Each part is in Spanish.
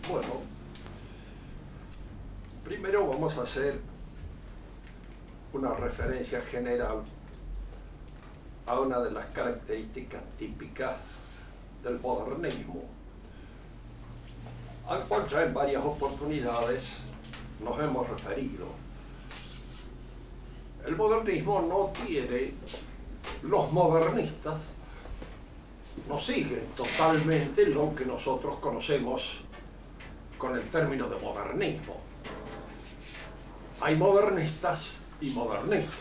Bueno, primero vamos a hacer una referencia general a una de las características típicas del modernismo, al cual ya en varias oportunidades nos hemos referido. El modernismo no tiene, los modernistas no siguen totalmente lo que nosotros conocemos con el término de modernismo. Hay modernistas y modernistas,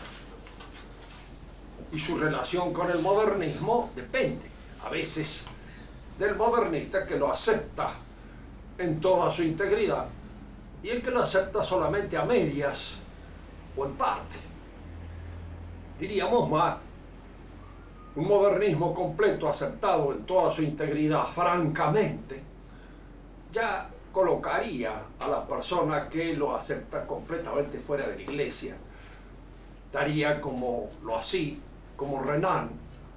y su relación con el modernismo depende a veces del modernista que lo acepta en toda su integridad y el que lo acepta solamente a medias o en parte. Diríamos más, un modernismo completo aceptado en toda su integridad francamente ya colocaría a la persona que lo acepta completamente fuera de la iglesia. Daría como Renan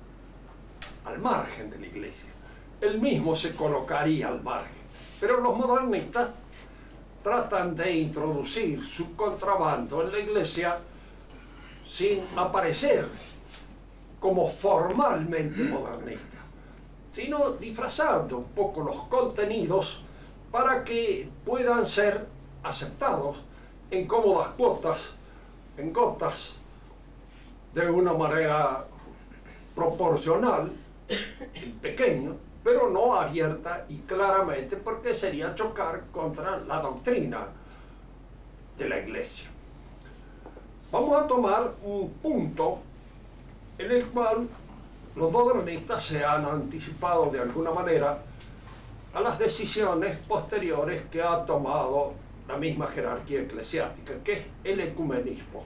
al margen de la iglesia. Él mismo se colocaría al margen. Pero los modernistas tratan de introducir su contrabando en la iglesia sin aparecer como formalmente modernista, sino disfrazando un poco los contenidos para que puedan ser aceptados en cómodas cuotas, en gotas, de una manera proporcional y pequeña, pero no abierta y claramente, porque sería chocar contra la doctrina de la iglesia. Vamos a tomar un punto en el cual los modernistas se han anticipado de alguna manera a las decisiones posteriores que ha tomado la misma jerarquía eclesiástica, que es el ecumenismo.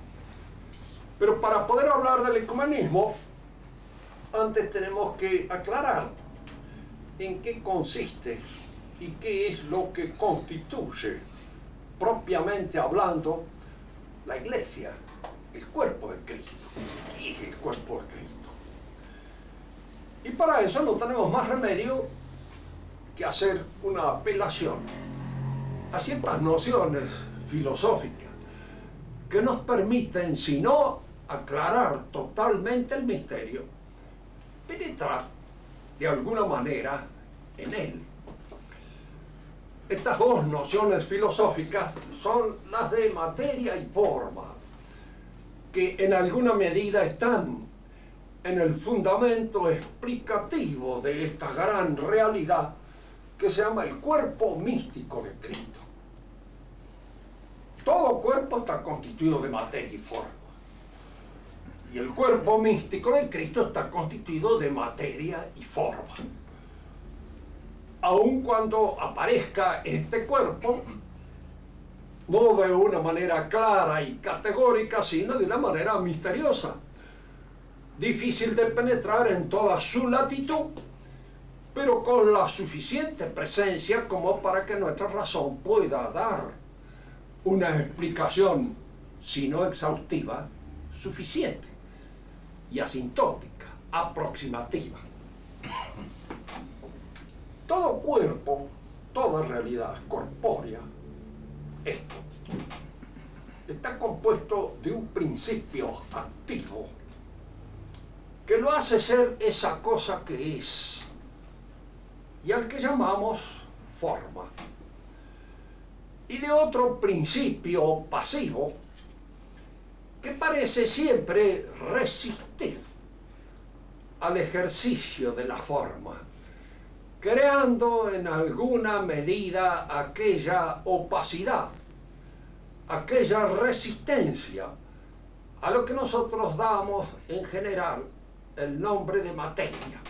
Pero para poder hablar del ecumenismo, antes tenemos que aclarar en qué consiste y qué es lo que constituye, propiamente hablando, la iglesia, el cuerpo de Cristo. ¿Qué es el cuerpo de Cristo? Y para eso no tenemos más remedio que hacer una apelación a ciertas nociones filosóficas que nos permiten, si no aclarar totalmente el misterio, penetrar de alguna manera en él. Estas dos nociones filosóficas son las de materia y forma, que en alguna medida están en el fundamento explicativo de esta gran realidad que se llama el cuerpo místico de Cristo. Todo cuerpo está constituido de materia y forma, y el cuerpo místico de Cristo está constituido de materia y forma. Aun cuando aparezca este cuerpo, no de una manera clara y categórica, sino de una manera misteriosa, difícil de penetrar en toda su latitud, pero con la suficiente presencia como para que nuestra razón pueda dar una explicación, si no exhaustiva, suficiente y asintótica, aproximativa. Todo cuerpo, toda realidad corpórea, esto, está compuesto de un principio activo que lo hace ser esa cosa que es y al que llamamos forma, y de otro principio pasivo que parece siempre resistir al ejercicio de la forma, creando en alguna medida aquella opacidad, aquella resistencia a lo que nosotros damos en general el nombre de materia.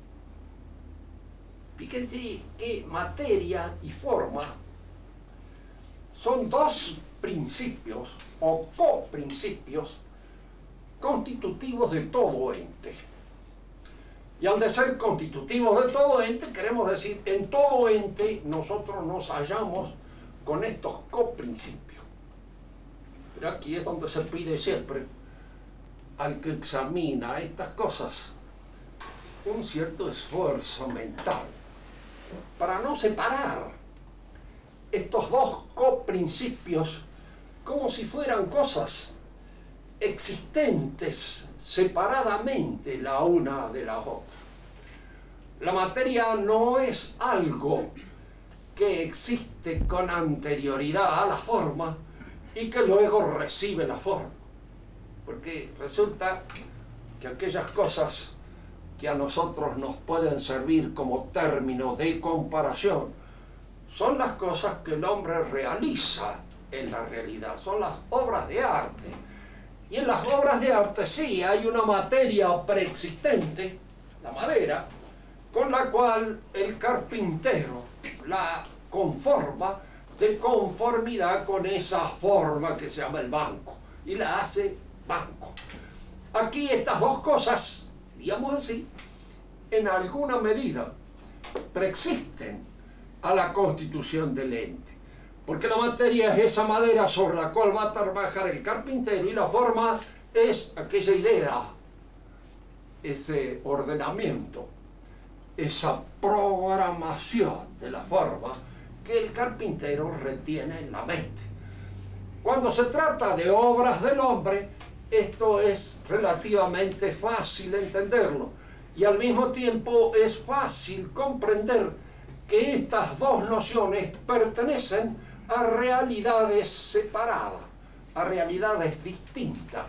Fíjense que materia y forma son dos principios o coprincipios constitutivos de todo ente. Y al de ser constitutivos de todo ente, queremos decir, en todo ente nosotros nos hallamos con estos coprincipios. Pero aquí es donde se pide siempre al que examina estas cosas un cierto esfuerzo mental para no separar estos dos coprincipios como si fueran cosas existentes separadamente la una de la otra. La materia no es algo que existe con anterioridad a la forma y que luego recibe la forma. Porque resulta que aquellas cosas que a nosotros nos pueden servir como término de comparación son las cosas que el hombre realiza en la realidad, son las obras de arte. Y en las obras de arte sí hay una materia preexistente, la madera, con la cual el carpintero la conforma de conformidad con esa forma que se llama el banco, y la hace banco. Aquí estas dos cosas, digamos así, en alguna medida preexisten a la constitución del ente, porque la materia es esa madera sobre la cual va a trabajar el carpintero y la forma es aquella idea, ese ordenamiento, esa programación de la forma que el carpintero retiene en la mente. Cuando se trata de obras del hombre, esto es relativamente fácil entenderlo y al mismo tiempo es fácil comprender que estas dos nociones pertenecen a realidades separadas, a realidades distintas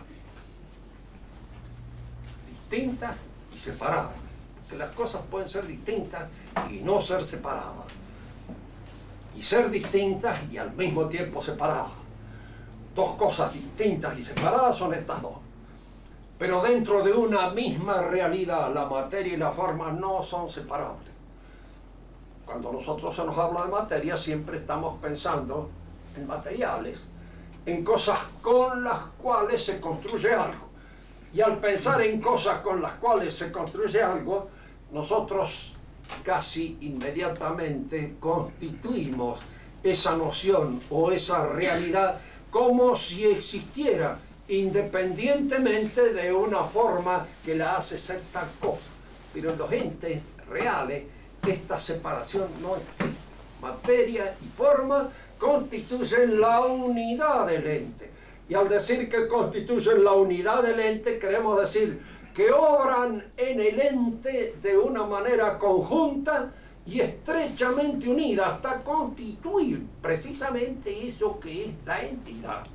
y separadas. Que las cosas pueden ser distintas y no ser separadas, y ser distintas y al mismo tiempo separadas. Dos cosas distintas y separadas son estas dos, pero dentro de una misma realidad la materia y la forma no son separables. Cuando nosotros se nos habla de materia siempre estamos pensando en materiales, en cosas con las cuales se construye algo. Y al pensar en cosas con las cuales se construye algo, nosotros casi inmediatamente constituimos esa noción o esa realidad como si existiera, independientemente de una forma que la hace ser tal cosa. Pero en los entes reales esta separación no existe. Materia y forma constituyen la unidad del ente. Y al decir que constituyen la unidad del ente, queremos decir que obran en el ente de una manera conjunta y estrechamente unida hasta constituir precisamente eso que es la entidad.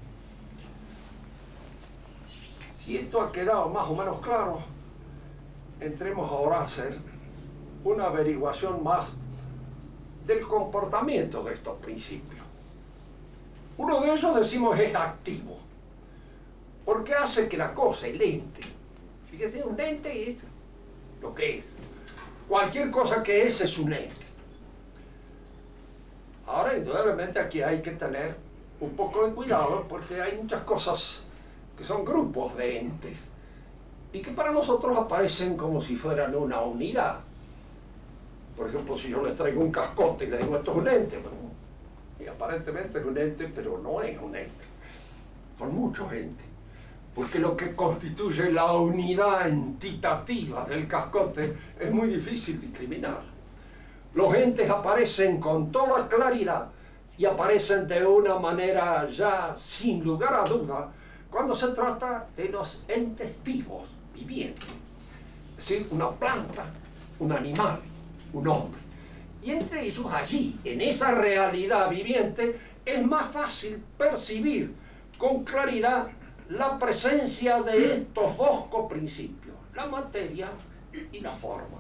Si esto ha quedado más o menos claro, entremos ahora a hacer una averiguación más del comportamiento de estos principios. Uno de ellos, decimos, es activo, porque hace que la cosa, el ente, fíjese, un ente es lo que es. Cualquier cosa que es un ente. Ahora, indudablemente, aquí hay que tener un poco de cuidado, porque hay muchas cosas que son grupos de entes, y que para nosotros aparecen como si fueran una unidad. Por ejemplo, si yo les traigo un cascote y les digo esto es un ente, bueno, y aparentemente es un ente, pero no es un ente. Son muchos entes. Porque lo que constituye la unidad entitativa del cascote es muy difícil discriminar. Los entes aparecen con toda claridad y aparecen de una manera ya sin lugar a duda cuando se trata de los entes vivos, vivientes. Es decir, una planta, un animal, un hombre. Y entre ellos allí, en esa realidad viviente, es más fácil percibir con claridad la presencia de estos dos coprincipios, la materia y la forma.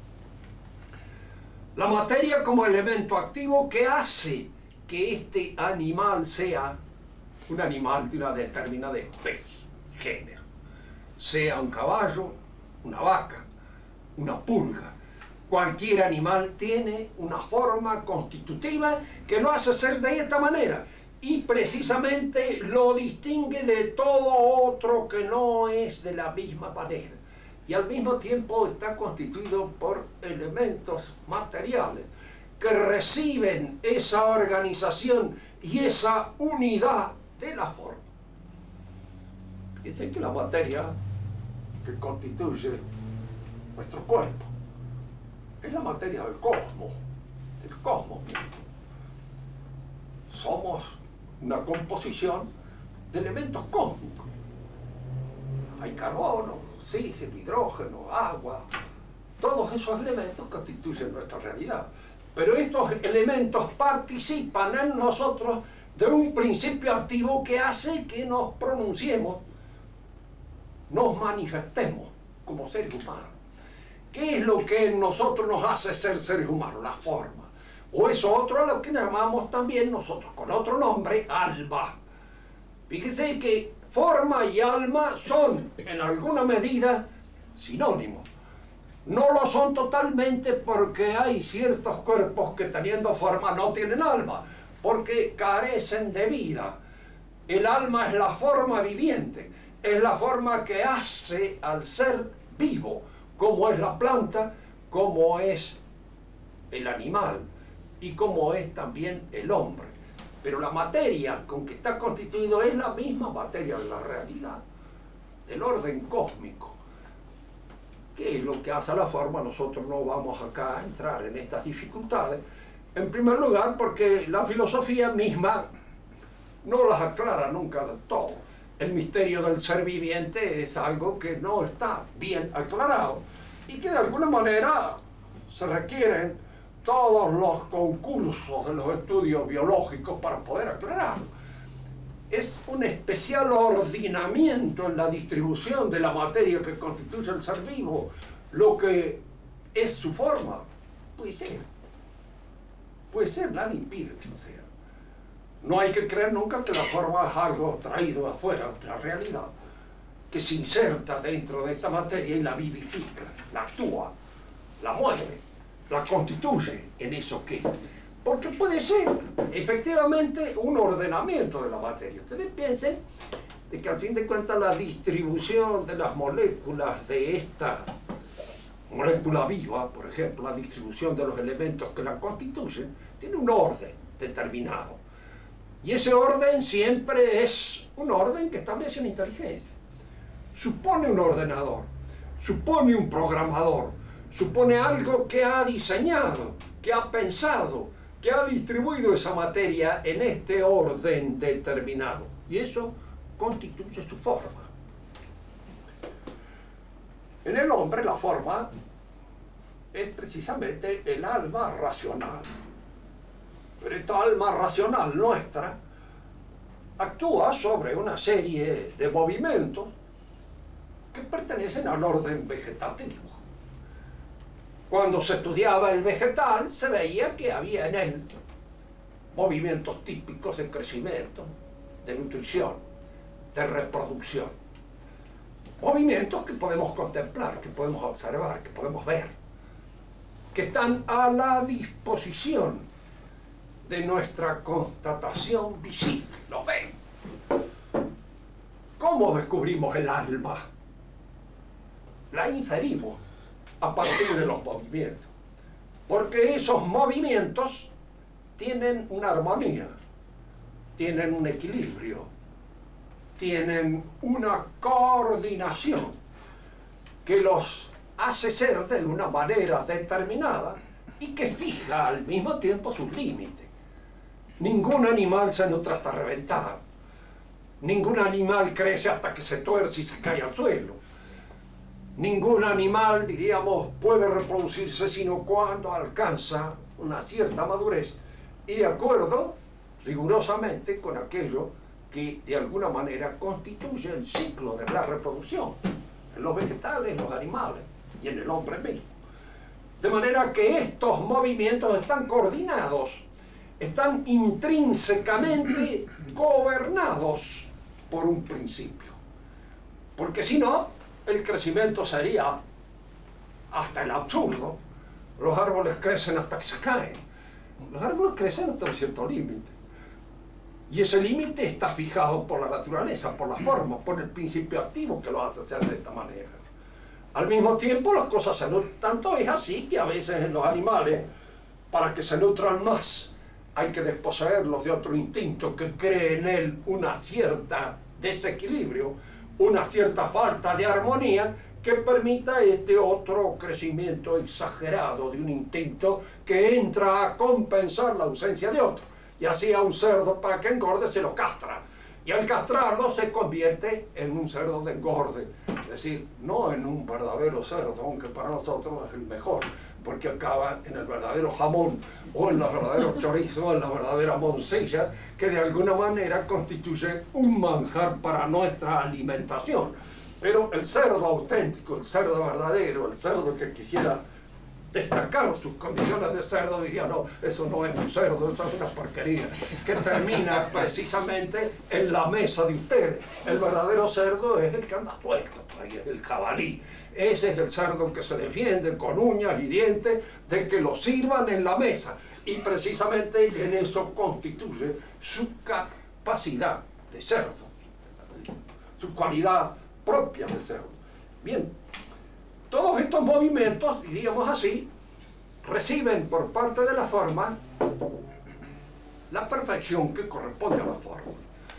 La materia como elemento activo que hace que este animal sea un animal de una determinada especie, género, sea un caballo, una vaca, una pulga. Cualquier animal tiene una forma constitutiva que lo hace ser de esta manera y precisamente lo distingue de todo otro que no es de la misma manera. Y al mismo tiempo está constituido por elementos materiales que reciben esa organización y esa unidad de la forma. Dicen que la materia que constituye nuestro cuerpo es la materia del cosmos mismo. somos una composición de elementos cósmicos. Hay carbono, oxígeno, hidrógeno, agua. Todos esos elementos constituyen nuestra realidad. Pero estos elementos participan en nosotros de un principio activo que hace que nos pronunciemos, nos manifestemos como seres humanos. ¿Qué es lo que en nosotros nos hace ser seres humanos? La forma. O eso otro a lo que llamamos también nosotros con otro nombre, alma. Fíjese que forma y alma son en alguna medida sinónimos. No lo son totalmente porque hay ciertos cuerpos que teniendo forma no tienen alma, porque carecen de vida. El alma es la forma viviente, es la forma que hace al ser vivo, como es la planta, como es el animal y como es también el hombre. Pero la materia con que está constituido es la misma materia de la realidad, del orden cósmico. ¿Qué es lo que hace a la forma? Nosotros no vamos acá a entrar en estas dificultades. En primer lugar, porque la filosofía misma no las aclara nunca del todo. El misterio del ser viviente es algo que no está bien aclarado y que de alguna manera se requieren todos los concursos de los estudios biológicos para poder aclararlo. Es un especial ordenamiento en la distribución de la materia que constituye el ser vivo, lo que es su forma. Puede ser, nada impide que lo sea. No hay que creer nunca que la forma es algo traído afuera de la realidad, que se inserta dentro de esta materia y la vivifica, la actúa, la mueve, la constituye en eso que es. Porque puede ser, efectivamente, un ordenamiento de la materia. Ustedes piensen de que al fin de cuentas la distribución de las moléculas de esta molécula viva, por ejemplo, la distribución de los elementos que la constituyen, tiene un orden determinado. Y ese orden siempre es un orden que establece una inteligencia. Supone un ordenador, supone un programador, supone algo que ha diseñado, que ha pensado, que ha distribuido esa materia en este orden determinado. Y eso constituye su forma. En el hombre la forma es precisamente el alma racional. Pero esta alma racional nuestra actúa sobre una serie de movimientos que pertenecen al orden vegetativo. Cuando se estudiaba el vegetal, se veía que había en él movimientos típicos de crecimiento, de nutrición, de reproducción. Movimientos que podemos contemplar, que podemos observar, que podemos ver, que están a la disposición de nuestra constatación visible. ¿Lo ven? ¿Cómo descubrimos el alma? La inferimos a partir de los movimientos, porque esos movimientos tienen una armonía, tienen un equilibrio, tienen una coordinación que los hace ser de una manera determinada y que fija al mismo tiempo sus límites. Ningún animal se nutre hasta reventar, ningún animal crece hasta que se tuerce y se cae al suelo. Ningún animal, diríamos, puede reproducirse sino cuando alcanza una cierta madurez y de acuerdo rigurosamente con aquello que de alguna manera constituye el ciclo de la reproducción en los vegetales, en los animales y en el hombre mismo. De manera que estos movimientos están coordinados, están intrínsecamente gobernados por un principio. Porque si no, el crecimiento sería hasta el absurdo. Los árboles crecen hasta que se caen. Los árboles crecen hasta un cierto límite. Y ese límite está fijado por la naturaleza, por la forma, por el principio activo que lo hace hacer de esta manera. Al mismo tiempo las cosas se nutren. Tanto es así que a veces en los animales, para que se nutran más, hay que desposeerlos de otro instinto que cree en él una cierta desequilibrio, una cierta falta de armonía que permita este otro crecimiento exagerado de un instinto que entra a compensar la ausencia de otro. y así a un cerdo para que engorde se lo castra. Y al castrarlo se convierte en un cerdo de engorde. Es decir, no en un verdadero cerdo, aunque para nosotros es el mejor, porque acaba en el verdadero jamón, o en los verdaderos chorizos, o en la verdadera morcilla, que de alguna manera constituye un manjar para nuestra alimentación. Pero el cerdo auténtico, el cerdo verdadero, el cerdo que quisiera destacar sus condiciones de cerdo, diría, no, eso no es un cerdo, eso es una porquería, que termina precisamente en la mesa de ustedes. El verdadero cerdo es el que anda suelto, ahí es el jabalí. Ese es el cerdo que se defiende con uñas y dientes de que lo sirvan en la mesa. Y precisamente en eso constituye su capacidad de cerdo, su cualidad propia de cerdo. Bien. Todos estos movimientos, diríamos así, reciben por parte de la forma la perfección que corresponde a la forma.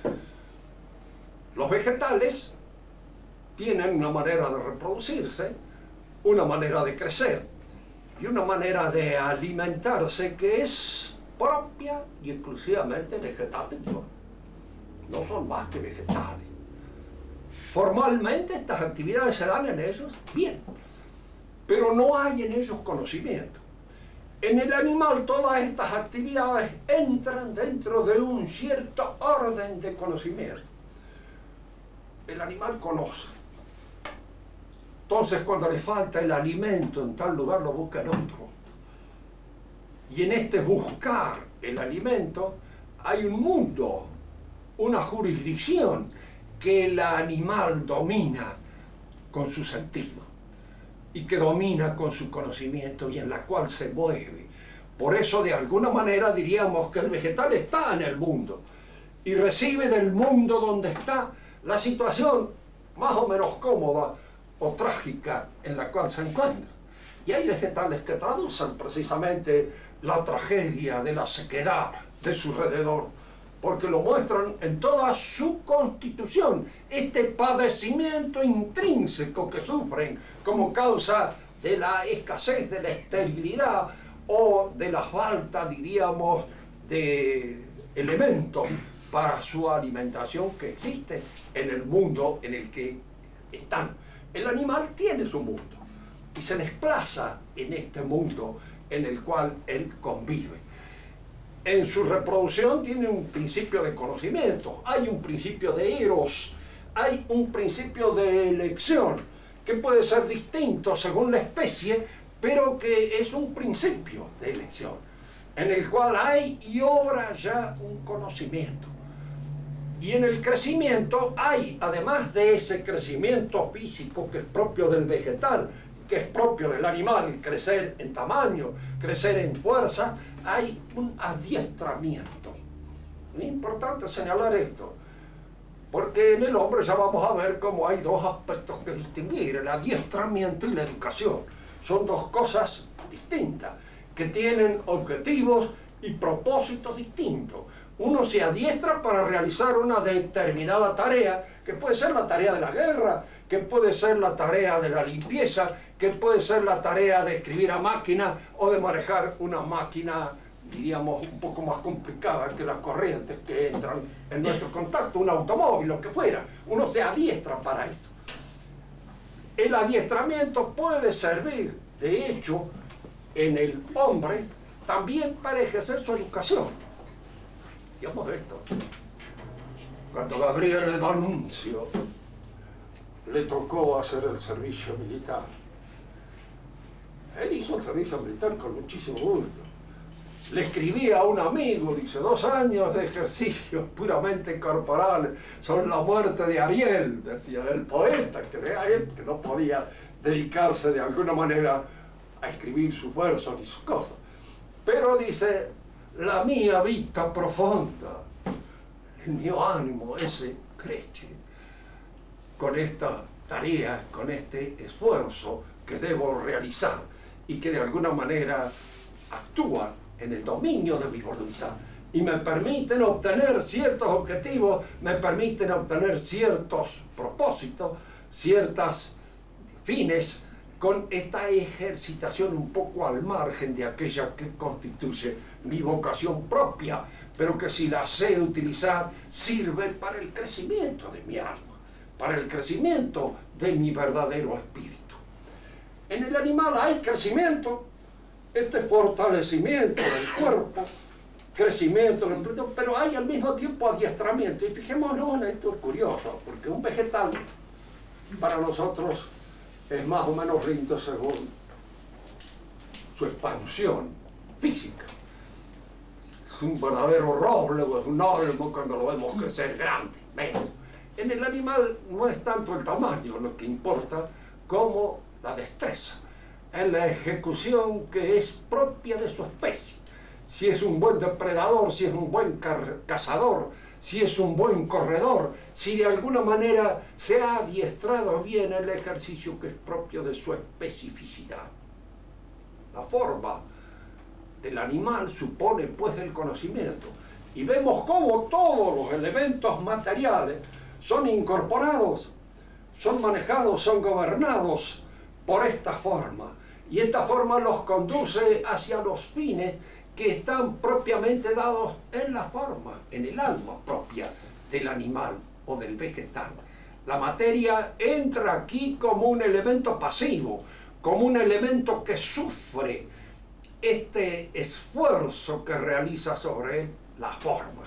Los vegetales tienen una manera de reproducirse, una manera de crecer y una manera de alimentarse que es propia y exclusivamente vegetativa. No son más que vegetales. Formalmente estas actividades se dan en ellos, bien, pero no hay en ellos conocimiento. En el animal todas estas actividades entran dentro de un cierto orden de conocimiento. El animal conoce. Entonces cuando le falta el alimento en tal lugar lo busca en otro. Y en este buscar el alimento hay un mundo, una jurisdicción que el animal domina con su sentido y que domina con su conocimiento y en la cual se mueve. Por eso de alguna manera diríamos que el vegetal está en el mundo y recibe del mundo donde está la situación más o menos cómoda o trágica en la cual se encuentra. Y hay vegetales que traducen precisamente la tragedia de la sequedad de su alrededor, porque lo muestran en toda su constitución, este padecimiento intrínseco que sufren como causa de la escasez, de la esterilidad o de la falta, diríamos, de elementos para su alimentación que existe en el mundo en el que están. El animal tiene su mundo y se desplaza en este mundo en el cual él convive. En su reproducción tiene un principio de conocimiento, hay un principio de eros, hay un principio de elección, que puede ser distinto según la especie, pero que es un principio de elección, en el cual hay y obra ya un conocimiento. Y en el crecimiento hay, además de ese crecimiento físico que es propio del vegetal, que es propio del animal, crecer en tamaño, crecer en fuerza, hay un adiestramiento. Es importante señalar esto, porque en el hombre ya vamos a ver cómo hay dos aspectos que distinguir, el adiestramiento y la educación. Son dos cosas distintas, que tienen objetivos y propósitos distintos. Uno se adiestra para realizar una determinada tarea, que puede ser la tarea de la guerra, que puede ser la tarea de la limpieza, que puede ser la tarea de escribir a máquina o de manejar una máquina, diríamos, un poco más complicada que las corrientes que entran en nuestro contacto, un automóvil, lo que fuera. Uno se adiestra para eso. El adiestramiento puede servir, de hecho, en el hombre, también para ejercer su educación. Digamos esto. Cuando Gabriele D'Annunzio le tocó hacer el servicio militar, él hizo el servicio militar con muchísimo gusto. Le escribía a un amigo, dice, 2 años de ejercicios puramente corporales, son la muerte de Ariel, decía el poeta, que era él, que no podía dedicarse de alguna manera a escribir sus versos y sus cosas. Pero dice, la mia vita profonda, el mio ánimo ese crece con esta tarea, con este esfuerzo que debo realizar y que de alguna manera actúa en el dominio de mi voluntad y me permiten obtener ciertos objetivos, me permiten obtener ciertos propósitos, ciertos fines con esta ejercitación un poco al margen de aquella que constituye mi vocación propia, pero que si la sé utilizar sirve para el crecimiento de mi alma, para el crecimiento de mi verdadero espíritu. En el animal hay crecimiento, este fortalecimiento del cuerpo, crecimiento del espíritu, pero hay al mismo tiempo adiestramiento. Y fijémonos, esto es curioso, porque un vegetal para nosotros es más o menos lindo según su expansión física. Es un verdadero roble o es un olmo cuando lo vemos crecer grande. Menos. En el animal no es tanto el tamaño lo que importa como la destreza, en la ejecución que es propia de su especie. Si es un buen depredador, si es un buen cazador, si es un buen corredor, si de alguna manera se ha adiestrado bien el ejercicio que es propio de su especificidad. La forma del animal supone pues el conocimiento, y vemos cómo todos los elementos materiales son incorporados, son manejados, son gobernados por esta forma, y esta forma los conduce hacia los fines que están propiamente dados en la forma, en el alma propia del animal o del vegetal. La materia entra aquí como un elemento pasivo, como un elemento que sufre este esfuerzo que realiza sobre él la forma.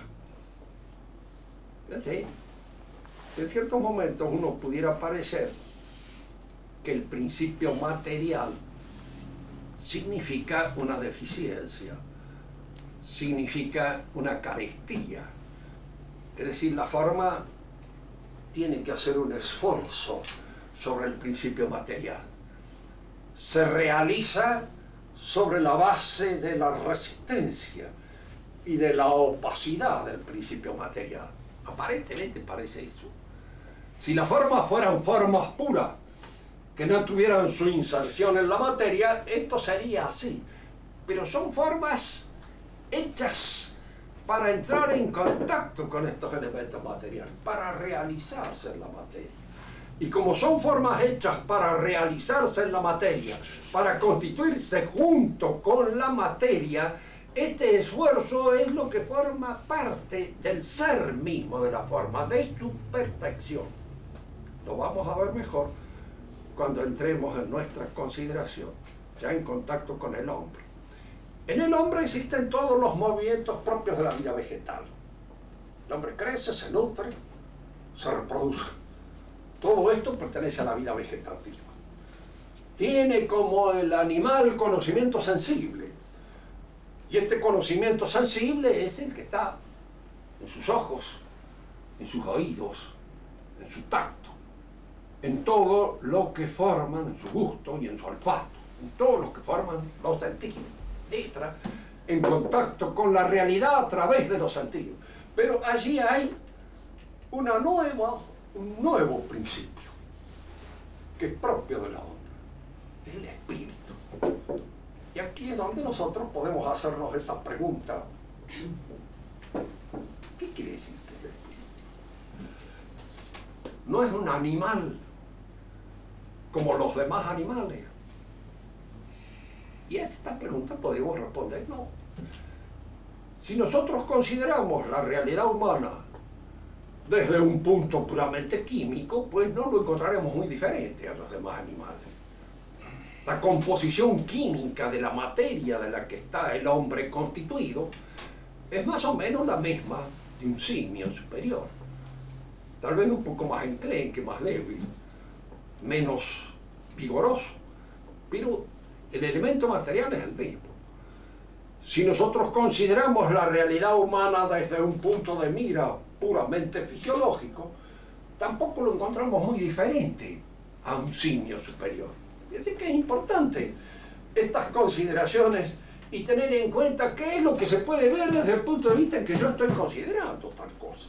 ¿Sí? En ciertos momentos uno pudiera parecer que el principio material significa una deficiencia, significa una carestía. Es decir, la forma tiene que hacer un esfuerzo sobre el principio material. Se realiza sobre la base de la resistencia y de la opacidad del principio material. Aparentemente parece eso. Si las formas fueran formas puras, que no tuvieran su inserción en la materia, esto sería así. Pero son formas hechas para entrar en contacto con estos elementos materiales, para realizarse en la materia. Y como son formas hechas para realizarse en la materia, para constituirse junto con la materia, este esfuerzo es lo que forma parte del ser mismo de la forma, de su perfección. Lo vamos a ver mejor cuando entremos en nuestra consideración, ya en contacto con el hombre. En el hombre existen todos los movimientos propios de la vida vegetal. El hombre crece, se nutre, se reproduce. Todo esto pertenece a la vida vegetativa. Tiene como el animal conocimiento sensible. Y este conocimiento sensible es el que está en sus ojos, en sus oídos, en su tacto, en todo lo que forman, en su gusto y en su olfato, en todo lo que forman los sentidos. Entra en contacto con la realidad a través de los sentidos. Pero allí hay un nuevo principio que es propio de la onda, el espíritu. Y aquí es donde nosotros podemos hacernos esta pregunta: ¿qué quiere decir que es el espíritu? No es un animal como los demás animales. Y a esta pregunta podemos responder no. Si nosotros consideramos la realidad humana desde un punto puramente químico, pues no lo encontraremos muy diferente a los demás animales. La composición química de la materia de la que está el hombre constituido es más o menos la misma de un simio superior. Tal vez un poco más enclenque, más débil, menos vigoroso, pero el elemento material es el mismo. Si nosotros consideramos la realidad humana desde un punto de mira puramente fisiológico, tampoco lo encontramos muy diferente a un simio superior. Así que es importante estas consideraciones y tener en cuenta qué es lo que se puede ver desde el punto de vista en que yo estoy considerando tal cosa.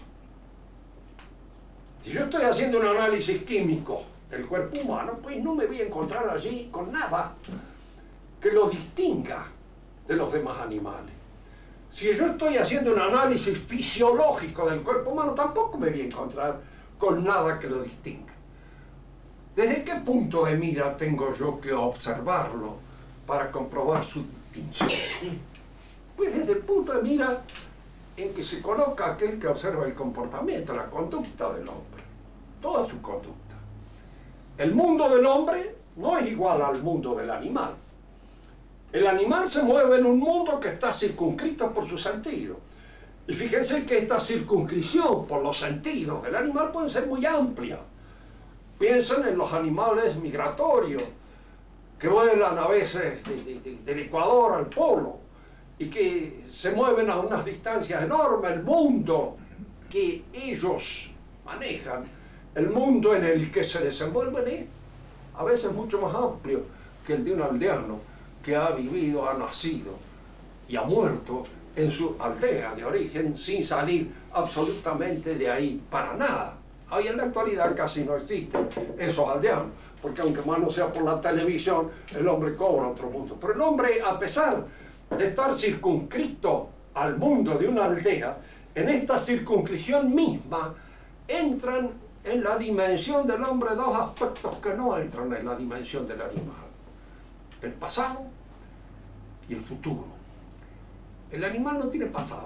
Si yo estoy haciendo un análisis químico del cuerpo humano, pues no me voy a encontrar allí con nada que lo distinga de los demás animales. Si yo estoy haciendo un análisis fisiológico del cuerpo humano, tampoco me voy a encontrar con nada que lo distinga. ¿Desde qué punto de mira tengo yo que observarlo para comprobar su distinción? Pues desde el punto de mira en que se coloca aquel que observa el comportamiento, la conducta del hombre, toda su conducta. El mundo del hombre no es igual al mundo del animal. El animal se mueve en un mundo que está circunscrito por sus sentidos. Y fíjense que esta circunscripción por los sentidos del animal puede ser muy amplia. Piensen en los animales migratorios que vuelan a veces del Ecuador al polo y que se mueven a unas distancias enormes. El mundo que ellos manejan, el mundo en el que se desenvuelven es a veces mucho más amplio que el de un aldeano que ha vivido, ha nacido y ha muerto en su aldea de origen sin salir absolutamente de ahí para nada. Hoy en la actualidad casi no existen esos aldeanos, porque aunque más no sea por la televisión, el hombre cobra otro mundo. Pero el hombre, a pesar de estar circunscrito al mundo de una aldea, en esta circunscripción misma entran en la dimensión del hombre dos aspectos que no entran en la dimensión del animal: el pasado y el futuro. El animal no tiene pasado.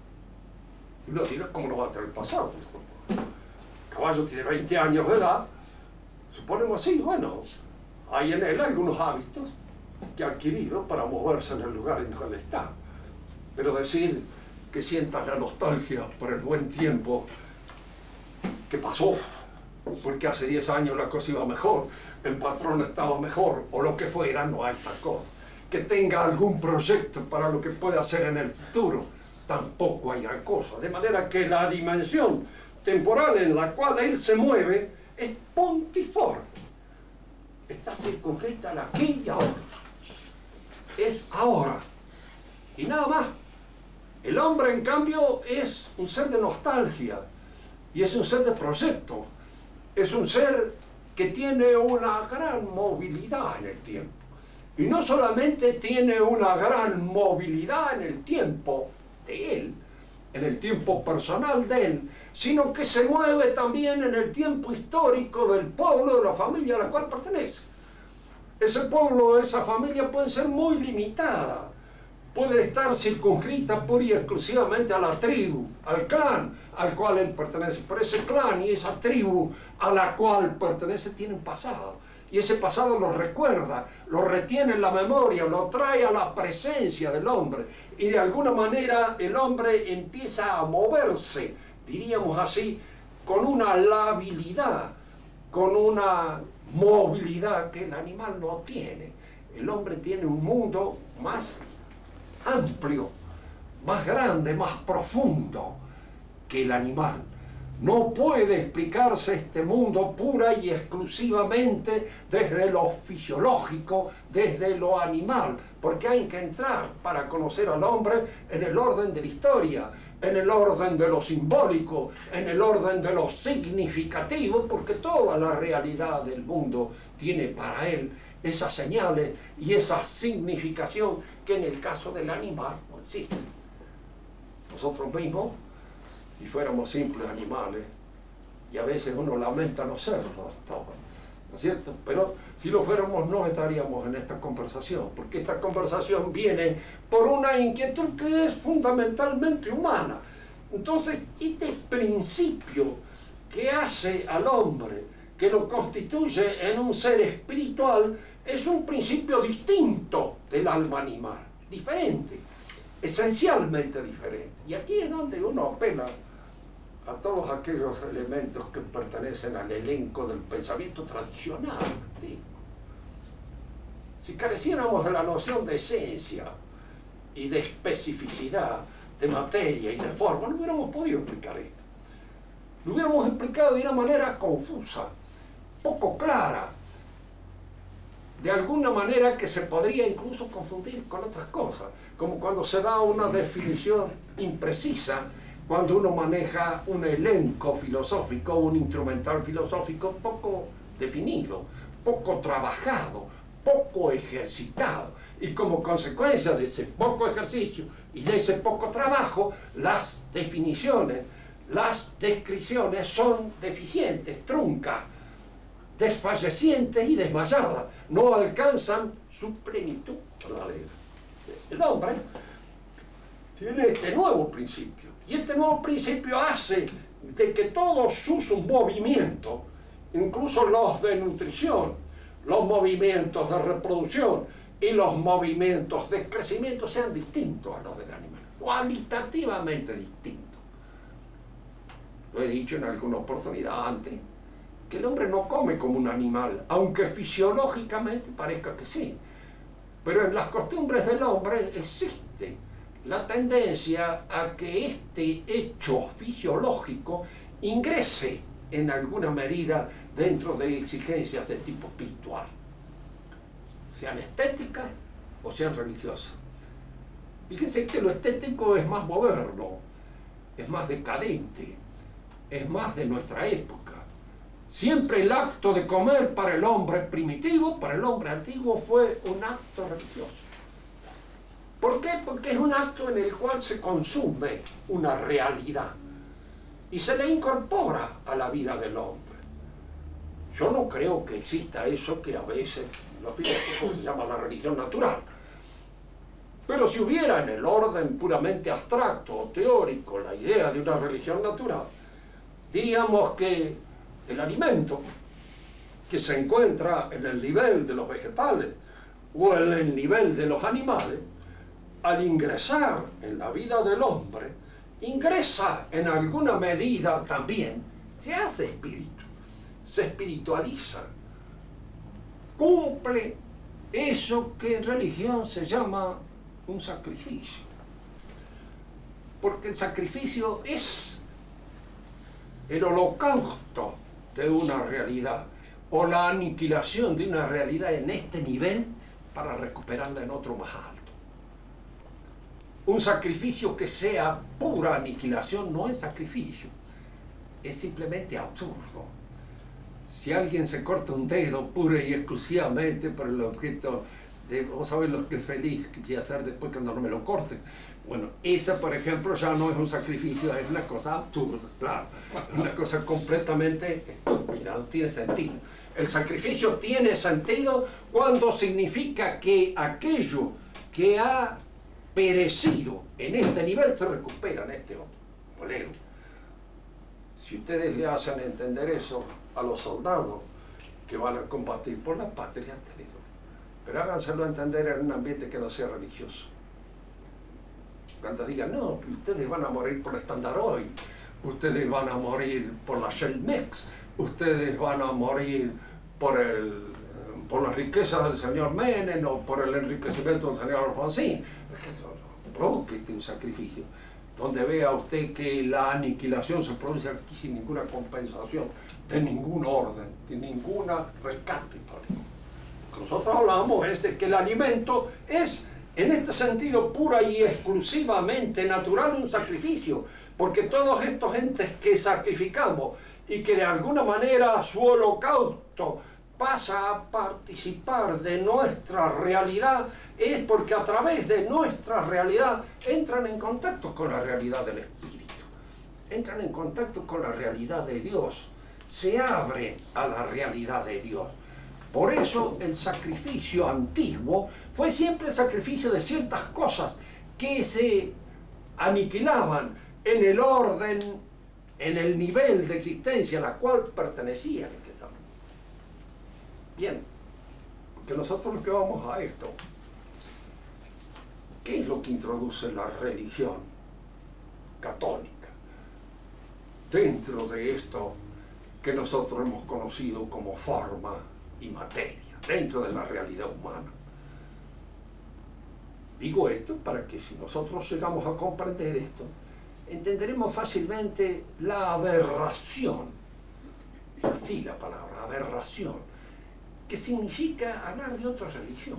Y uno dirá, ¿cómo no va a tener pasado? El caballo tiene 20 años de edad, suponemos así, bueno, hay en él algunos hábitos que ha adquirido para moverse en el lugar en el que está. Pero decir que sientas la nostalgia por el buen tiempo que pasó, porque hace 10 años la cosa iba mejor, el patrón estaba mejor, o lo que fuera, no hay tal cosa. Que tenga algún proyecto para lo que pueda hacer en el futuro, tampoco hay tal cosa. De manera que la dimensión temporal en la cual él se mueve es pontiforme. Está circunscrita al aquí y ahora. Es ahora. Y nada más. El hombre, en cambio, es un ser de nostalgia. Y es un ser de proyecto. Es un ser que tiene una gran movilidad en el tiempo. Y no solamente tiene una gran movilidad en el tiempo de él, en el tiempo personal de él, sino que se mueve también en el tiempo histórico del pueblo, de la familia a la cual pertenece. Ese pueblo, esa familia puede ser muy limitada, puede estar circunscrita pura y exclusivamente a la tribu, al clan al cual él pertenece. Pero ese clan y esa tribu a la cual pertenece tiene un pasado. Y ese pasado lo recuerda, lo retiene en la memoria, lo trae a la presencia del hombre. Y de alguna manera el hombre empieza a moverse, diríamos así, con una labilidad, con una movilidad que el animal no tiene. El hombre tiene un mundo más amplio, más grande, más profundo que el animal. No puede explicarse este mundo pura y exclusivamente desde lo fisiológico, desde lo animal, porque hay que entrar para conocer al hombre en el orden de la historia, en el orden de lo simbólico, en el orden de lo significativo, porque toda la realidad del mundo tiene para él esas señales y esa significación que en el caso del animal no existe. Nosotros mismos, si fuéramos simples animales, y a veces uno lamenta no serlo todo, ¿no es cierto? Pero si lo fuéramos no estaríamos en esta conversación, porque esta conversación viene por una inquietud que es fundamentalmente humana. Entonces, este principio que hace al hombre, que lo constituye en un ser espiritual, es un principio distinto del alma animal, diferente, esencialmente diferente. Y aquí es donde uno apela a todos aquellos elementos que pertenecen al elenco del pensamiento tradicional antiguo. Si careciéramos de la noción de esencia y de especificidad, de materia y de forma, no hubiéramos podido explicar esto. Lo hubiéramos explicado de una manera confusa, poco clara, de alguna manera que se podría incluso confundir con otras cosas, como cuando se da una definición imprecisa, cuando uno maneja un elenco filosófico, un instrumental filosófico poco definido, poco trabajado, poco ejercitado. Y como consecuencia de ese poco ejercicio y de ese poco trabajo, las definiciones, las descripciones son deficientes, truncas, desfallecientes y desmayadas, no alcanzan su plenitud. El hombre tiene este nuevo principio, y este nuevo principio hace de que todos sus movimientos, incluso los de nutrición, los movimientos de reproducción y los movimientos de crecimiento, sean distintos a los del animal, cualitativamente distintos. Lo he dicho en alguna oportunidad antes, que el hombre no come como un animal, aunque fisiológicamente parezca que sí. Pero en las costumbres del hombre existe la tendencia a que este hecho fisiológico ingrese en alguna medida dentro de exigencias de tipo espiritual, sean estéticas o sean religiosas. Fíjense que lo estético es más moderno, es más decadente, es más de nuestra época. Siempre el acto de comer para el hombre primitivo, para el hombre antiguo, fue un acto religioso. ¿Por qué? Porque es un acto en el cual se consume una realidad y se le incorpora a la vida del hombre. Yo no creo que exista eso que a veces los filósofos se llama la religión natural. Pero si hubiera en el orden puramente abstracto o teórico la idea de una religión natural, diríamos que el alimento que se encuentra en el nivel de los vegetales o en el nivel de los animales, al ingresar en la vida del hombre, ingresa en alguna medida también, se hace espíritu, se espiritualiza, cumple eso que en religión se llama un sacrificio. Porque el sacrificio es el holocausto de una realidad o la aniquilación de una realidad en este nivel para recuperarla en otro más alto. Un sacrificio que sea pura aniquilación no es sacrificio, es simplemente absurdo. Si alguien se corta un dedo pura y exclusivamente por el objeto de, vamos a ver lo que es feliz que voy a hacer después cuando no me lo corten. Bueno, esa por ejemplo ya no es un sacrificio, es una cosa absurda, claro, es una cosa completamente estúpida, no tiene sentido. El sacrificio tiene sentido cuando significa que aquello que ha perecido en este nivel se recupera en este otro. Bolero. Si ustedes le hacen entender eso a los soldados que van a combatir por la patria, pero háganselo entender en un ambiente que no sea religioso. Cuando digan, no, ustedes van a morir por la Standard Oil, ustedes van a morir por la Shell Mex, ustedes van a morir por las riquezas del señor Menem o por el enriquecimiento del señor Alfonsín. Provoque un sacrificio, donde vea usted que la aniquilación se produce aquí sin ninguna compensación, de ningún orden, de ninguna rescate histórico. Lo que nosotros hablamos es de que el alimento es, en este sentido, pura y exclusivamente natural un sacrificio, porque todos estos entes que sacrificamos y que de alguna manera su holocausto pasa a participar de nuestra realidad, es porque a través de nuestra realidad entran en contacto con la realidad del Espíritu, entran en contacto con la realidad de Dios, se abren a la realidad de Dios. Por eso el sacrificio antiguo fue siempre el sacrificio de ciertas cosas que se aniquilaban en el orden, en el nivel de existencia a la cual pertenecían. Bien, porque nosotros lo que vamos a esto, ¿qué es lo que introduce la religión católica dentro de esto que nosotros hemos conocido como forma y materia, dentro de la realidad humana? Digo esto para que si nosotros llegamos a comprender esto, entenderemos fácilmente la aberración, así la palabra, aberración, que significa hablar de otras religiones.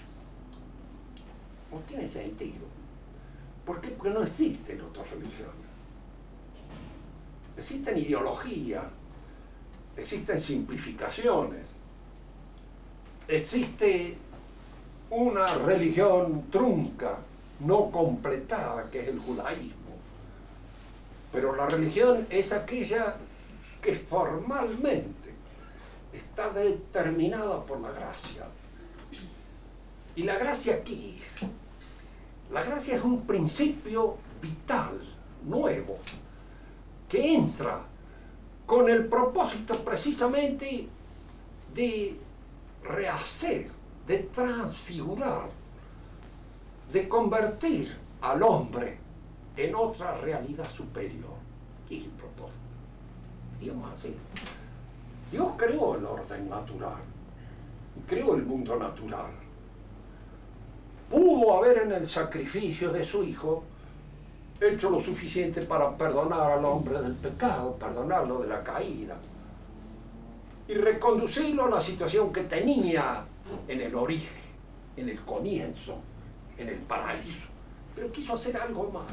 No tiene sentido. ¿Por qué? Porque no existen otras religiones. Existen ideologías, existen simplificaciones, existe una religión trunca, no completada, que es el judaísmo. Pero la religión es aquella que formalmente está determinada por la gracia. ¿Y la gracia qué es? La gracia es un principio vital, nuevo, que entra con el propósito precisamente de rehacer, de transfigurar, de convertir al hombre en otra realidad superior. ¿Qué es el propósito? Digamos así. Dios creó el orden natural, creó el mundo natural. Pudo haber en el sacrificio de su Hijo hecho lo suficiente para perdonar al hombre del pecado, perdonarlo de la caída y reconducirlo a la situación que tenía en el origen, en el comienzo, en el paraíso. Pero quiso hacer algo más.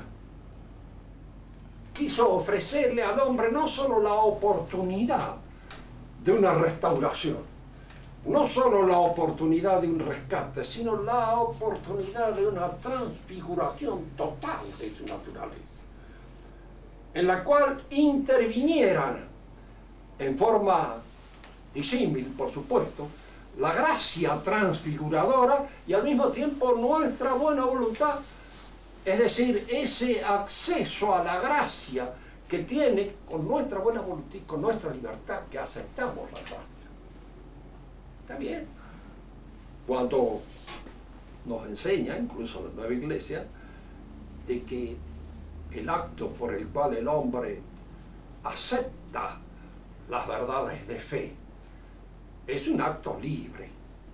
Quiso ofrecerle al hombre no solo la oportunidad de una restauración, no solo la oportunidad de un rescate, sino la oportunidad de una transfiguración total de su naturaleza, en la cual intervinieran en forma disímil, por supuesto, la gracia transfiguradora y al mismo tiempo nuestra buena voluntad, es decir, ese acceso a la gracia que tiene con nuestra buena voluntad y con nuestra libertad, que aceptamos la gracia. ¿Está bien? Cuando nos enseña, incluso la Nueva Iglesia, de que el acto por el cual el hombre acepta las verdades de fe es un acto libre.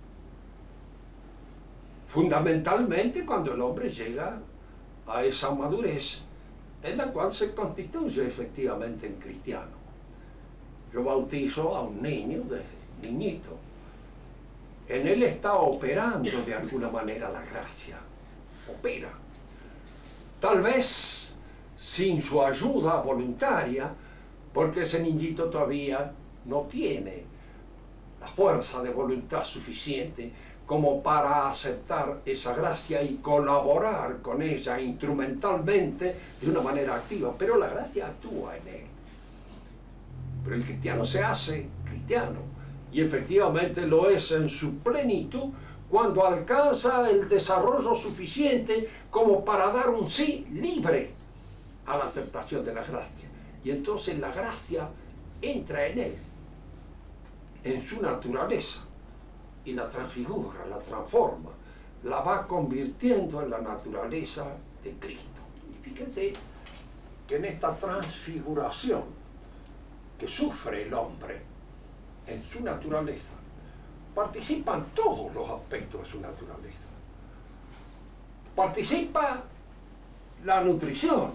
Fundamentalmente cuando el hombre llega a esa madurez en la cual se constituye efectivamente en cristiano. Yo bautizo a un niño desde niñito. En él está operando de alguna manera la gracia. Opera. Tal vez sin su ayuda voluntaria, porque ese niñito todavía no tiene la fuerza de voluntad suficiente como para aceptar esa gracia y colaborar con ella instrumentalmente de una manera activa. Pero la gracia actúa en él. Pero el cristiano se hace cristiano. Y efectivamente lo es en su plenitud cuando alcanza el desarrollo suficiente como para dar un sí libre a la aceptación de la gracia. Y entonces la gracia entra en él, en su naturaleza, y la transfigura, la transforma, la va convirtiendo en la naturaleza de Cristo. Y fíjense que en esta transfiguración que sufre el hombre en su naturaleza, participan todos los aspectos de su naturaleza. Participa la nutrición,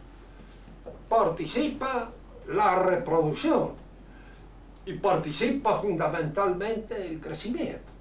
participa la reproducción y participa fundamentalmente el crecimiento.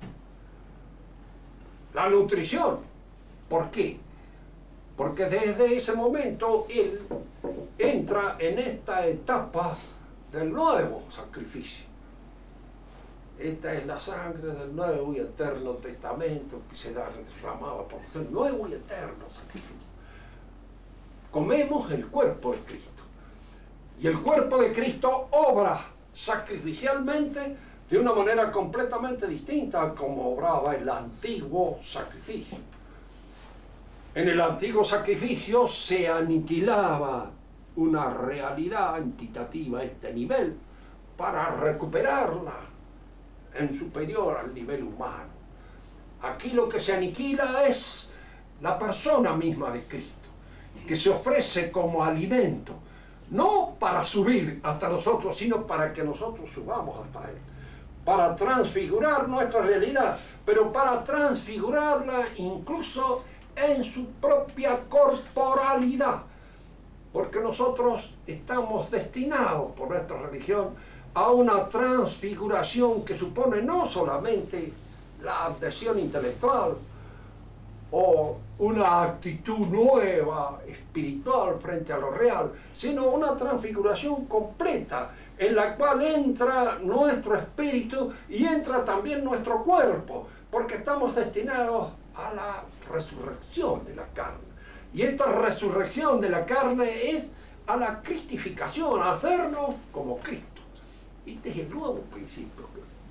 La nutrición, ¿por qué? Porque desde ese momento él entra en esta etapa del nuevo sacrificio. Esta es la sangre del nuevo y eterno testamento que se da derramada por el nuevo y eterno sacrificio. Comemos el cuerpo de Cristo. Y el cuerpo de Cristo obra sacrificialmente de una manera completamente distinta a como obraba el antiguo sacrificio. En el antiguo sacrificio se aniquilaba una realidad entitativa a este nivel para recuperarla en superior al nivel humano. Aquí lo que se aniquila es la persona misma de Cristo, que se ofrece como alimento, no para subir hasta nosotros, sino para que nosotros subamos hasta Él, para transfigurar nuestra realidad, pero para transfigurarla incluso en su propia corporalidad, porque nosotros estamos destinados por nuestra religión a una transfiguración que supone no solamente la adhesión intelectual o una actitud nueva, espiritual frente a lo real, sino una transfiguración completa en la cual entra nuestro espíritu y entra también nuestro cuerpo, porque estamos destinados a la resurrección de la carne. Y esta resurrección de la carne es a la cristificación, a hacernos como Cristo. Este es el nuevo principio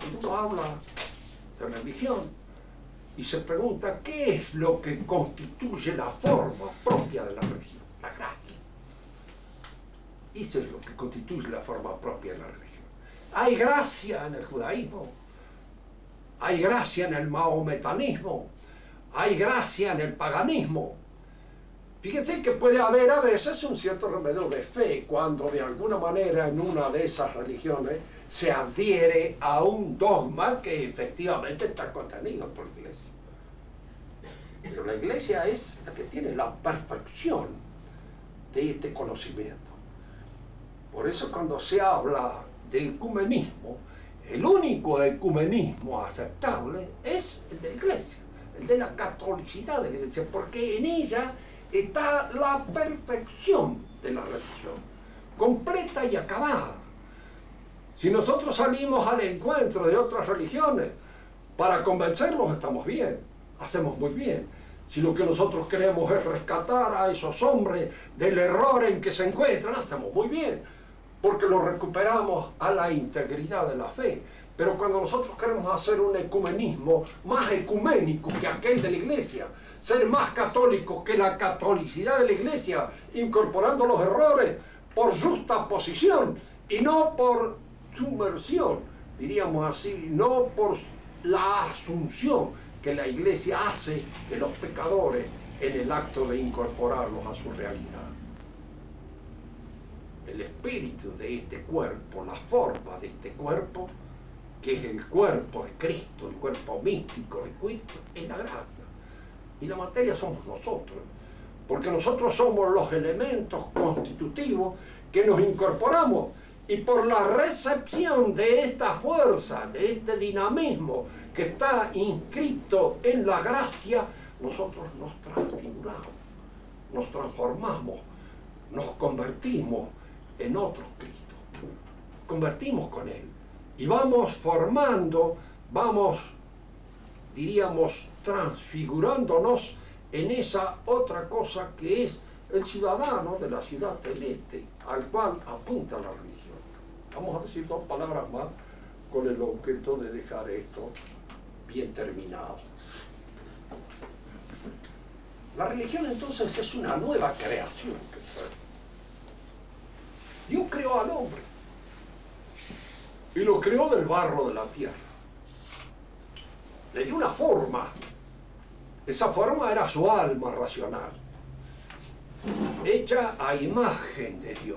Cuando uno habla de religión y se pregunta qué es lo que constituye la forma propia de la religión, la gracia. Eso es lo que constituye la forma propia de la religión. Hay gracia en el judaísmo, hay gracia en el mahometanismo, hay gracia en el paganismo. Fíjense que puede haber a veces un cierto remedio de fe cuando de alguna manera en una de esas religiones se adhiere a un dogma que efectivamente está contenido por la Iglesia. Pero la Iglesia es la que tiene la perfección de este conocimiento. Por eso cuando se habla de ecumenismo, el único ecumenismo aceptable es el de la Iglesia, el de la catolicidad de la Iglesia, porque en ella está la perfección de la religión, completa y acabada. Si nosotros salimos al encuentro de otras religiones para convencerlos, estamos bien, hacemos muy bien. Si lo que nosotros queremos es rescatar a esos hombres del error en que se encuentran, hacemos muy bien, porque lo recuperamos a la integridad de la fe. Pero cuando nosotros queremos hacer un ecumenismo más ecuménico que aquel de la Iglesia, ser más católicos que la catolicidad de la Iglesia, incorporando los errores por justa posición y no por sumersión, diríamos así, no por la asunción que la Iglesia hace de los pecadores en el acto de incorporarlos a su realidad. El espíritu de este cuerpo, la forma de este cuerpo, que es el cuerpo de Cristo, el cuerpo místico de Cristo, es la gracia. Y la materia somos nosotros, porque nosotros somos los elementos constitutivos que nos incorporamos, y por la recepción de esta fuerza, de este dinamismo que está inscrito en la gracia, nosotros nos transfiguramos, nos transformamos, nos convertimos en otros Cristo, convertimos con Él y vamos formando, vamos, diríamos, transfigurándonos en esa otra cosa que es el ciudadano de la ciudad celeste, al cual apunta la religión. Vamos a decir dos palabras más con el objeto de dejar esto bien terminado. La religión entonces es una nueva creación que trae. Dios creó al hombre y lo creó del barro de la tierra. Le dio una forma. Esa forma era su alma racional, hecha a imagen de Dios.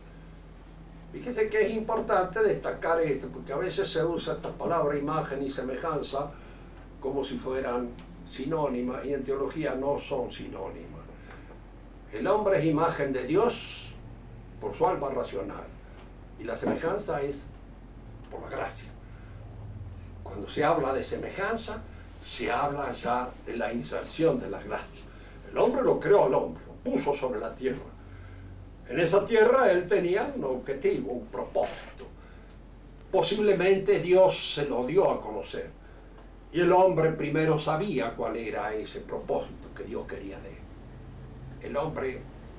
Fíjese que es importante destacar esto, porque a veces se usa esta palabra imagen y semejanza como si fueran sinónimas, y en teología no son sinónimas. El hombre es imagen de Dios por su alma racional, y la semejanza es por la gracia. Cuando se habla de semejanza, se habla ya de la inserción de la gracia. El hombre lo creó al hombre, lo puso sobre la tierra. En esa tierra él tenía un objetivo, un propósito. Posiblemente Dios se lo dio a conocer. Y el hombre primero sabía cuál era ese propósito que Dios quería de él. El hombre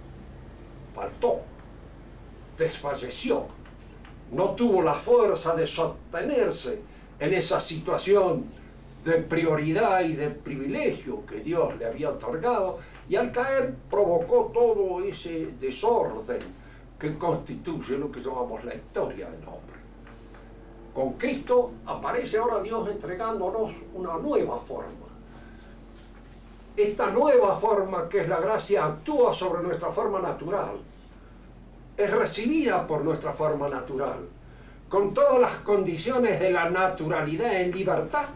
faltó, desfalleció, no tuvo la fuerza de sostenerse en esa situación de prioridad y de privilegio que Dios le había otorgado, y al caer provocó todo ese desorden que constituye lo que llamamos la historia del hombre. Con Cristo aparece ahora Dios entregándonos una nueva forma. Esta nueva forma, que es la gracia, actúa sobre nuestra forma natural, es recibida por nuestra forma natural, con todas las condiciones de la naturalidad en libertad,